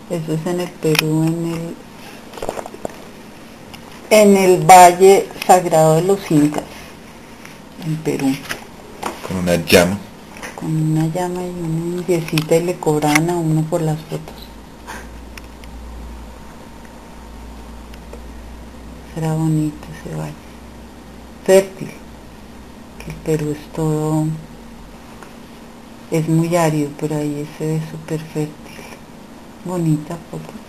Eso es en el Perú, en el Valle Sagrado de los Incas, en Perú. Con una llama. Con una llama y una indiecita, y le cobraban a uno por las fotos. Será bonito ese valle. Fértil, que el Perú es todo, es muy árido, pero ahí se ve súper fértil. Bonita foto.